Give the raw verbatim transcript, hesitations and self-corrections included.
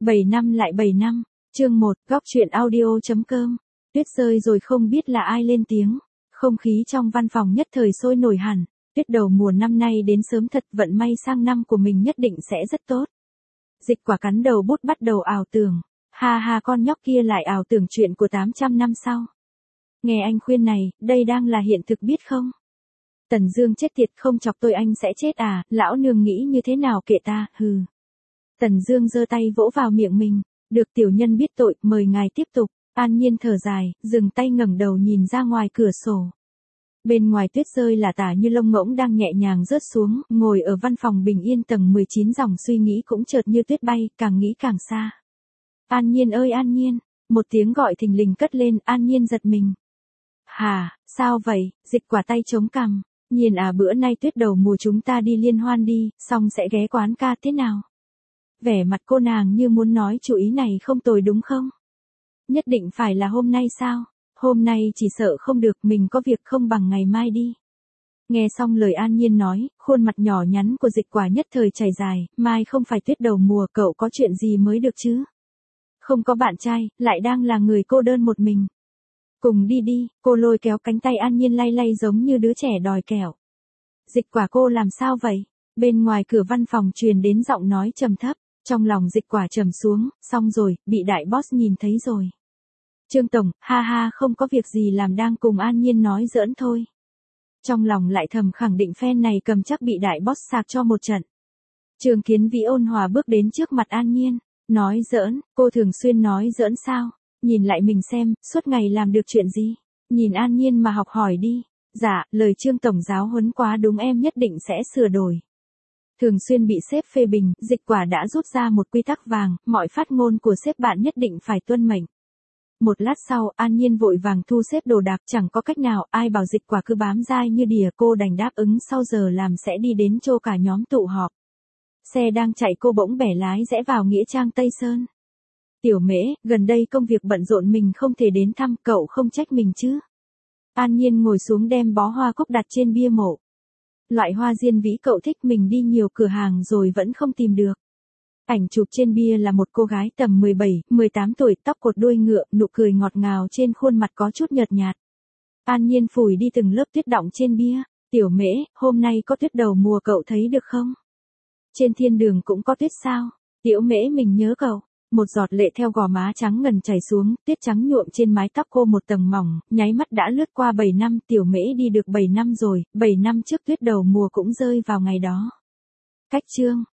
bảy năm lại bảy năm, chương một, góc truyện audio.com. Tuyết rơi rồi không biết là ai lên tiếng. Không khí trong văn phòng nhất thời sôi nổi hẳn. Tuyết đầu mùa năm nay đến sớm thật, vận may sang năm của mình nhất định sẽ rất tốt. Dịch Quả cắn đầu bút bắt đầu ảo tưởng. Ha ha, con nhóc kia lại ảo tưởng chuyện của tám trăm năm sau. Nghe anh khuyên này, đây đang là hiện thực biết không? Tần Dương chết tiệt, không chọc tôi anh sẽ chết à, lão nương nghĩ như thế nào kệ ta, hừ. Tần Dương giơ tay vỗ vào miệng mình, được tiểu nhân biết tội, mời ngài tiếp tục. An Nhiên thở dài, dừng tay ngẩng đầu nhìn ra ngoài cửa sổ. Bên ngoài tuyết rơi là tả như lông ngỗng đang nhẹ nhàng rớt xuống, ngồi ở văn phòng bình yên tầng mười chín, dòng suy nghĩ cũng chợt như tuyết bay, càng nghĩ càng xa. An Nhiên ơi An Nhiên, một tiếng gọi thình lình cất lên, An Nhiên giật mình. Hà, sao vậy? Dịch Quả tay chống cằm, Nhiên à, bữa nay tuyết đầu mùa chúng ta đi liên hoan đi, xong sẽ ghé quán ca thế nào? Vẻ mặt cô nàng như muốn nói chủ ý này không tồi đúng không? Nhất định phải là hôm nay sao? Hôm nay chỉ sợ không được, mình có việc không bằng ngày mai đi. Nghe xong lời An Nhiên nói, khuôn mặt nhỏ nhắn của Dịch Quả nhất thời chảy dài, mai không phải tuyết đầu mùa, cậu có chuyện gì mới được chứ? Không có bạn trai, lại đang là người cô đơn một mình. Cùng đi đi, cô lôi kéo cánh tay An Nhiên lay lay giống như đứa trẻ đòi kẹo. Dịch Quả cô làm sao vậy? Bên ngoài cửa văn phòng truyền đến giọng nói trầm thấp, trong lòng Dịch Quả trầm xuống, xong rồi, bị đại boss nhìn thấy rồi. Trương Tổng, ha ha, không có việc gì làm, đang cùng An Nhiên nói giỡn thôi. Trong lòng lại thầm khẳng định phen này cầm chắc bị đại boss sạc cho một trận. Trương Kiến Vĩ ôn hòa bước đến trước mặt An Nhiên, nói giỡn, cô thường xuyên nói giỡn sao? Nhìn lại mình xem, suốt ngày làm được chuyện gì? Nhìn An Nhiên mà học hỏi đi. Dạ, lời Trương Tổng giáo huấn quá đúng, em nhất định sẽ sửa đổi. Thường xuyên bị sếp phê bình, Dịch Quả đã rút ra một quy tắc vàng, mọi phát ngôn của sếp bạn nhất định phải tuân mệnh. Một lát sau, An Nhiên vội vàng thu xếp đồ đạc, chẳng có cách nào, ai bảo Dịch Quả cứ bám dai như đỉa, cô đành đáp ứng, sau giờ làm sẽ đi đến chỗ cả nhóm tụ họp. Xe đang chạy cô bỗng bẻ lái rẽ vào nghĩa trang Tây Sơn. Tiểu Mễ, gần đây công việc bận rộn mình không thể đến thăm, cậu không trách mình chứ? An Nhiên ngồi xuống đem bó hoa cúc đặt trên bia mộ. Loại hoa diên vĩ cậu thích, mình đi nhiều cửa hàng rồi vẫn không tìm được. Ảnh chụp trên bia là một cô gái tầm mười bảy, mười tám tuổi, tóc cột đuôi ngựa, nụ cười ngọt ngào trên khuôn mặt có chút nhợt nhạt. An Nhiên phủi đi từng lớp tuyết đọng trên bia. Tiểu Mễ, hôm nay có tuyết đầu mùa cậu thấy được không? Trên thiên đường cũng có tuyết sao? Tiểu Mễ, mình nhớ cậu. Một giọt lệ theo gò má trắng ngần chảy xuống, tuyết trắng nhuộm trên mái tóc cô một tầng mỏng, nháy mắt đã lướt qua bảy năm, Tiểu Mễ đi được bảy năm rồi, bảy năm trước tuyết đầu mùa cũng rơi vào ngày đó. Cách chương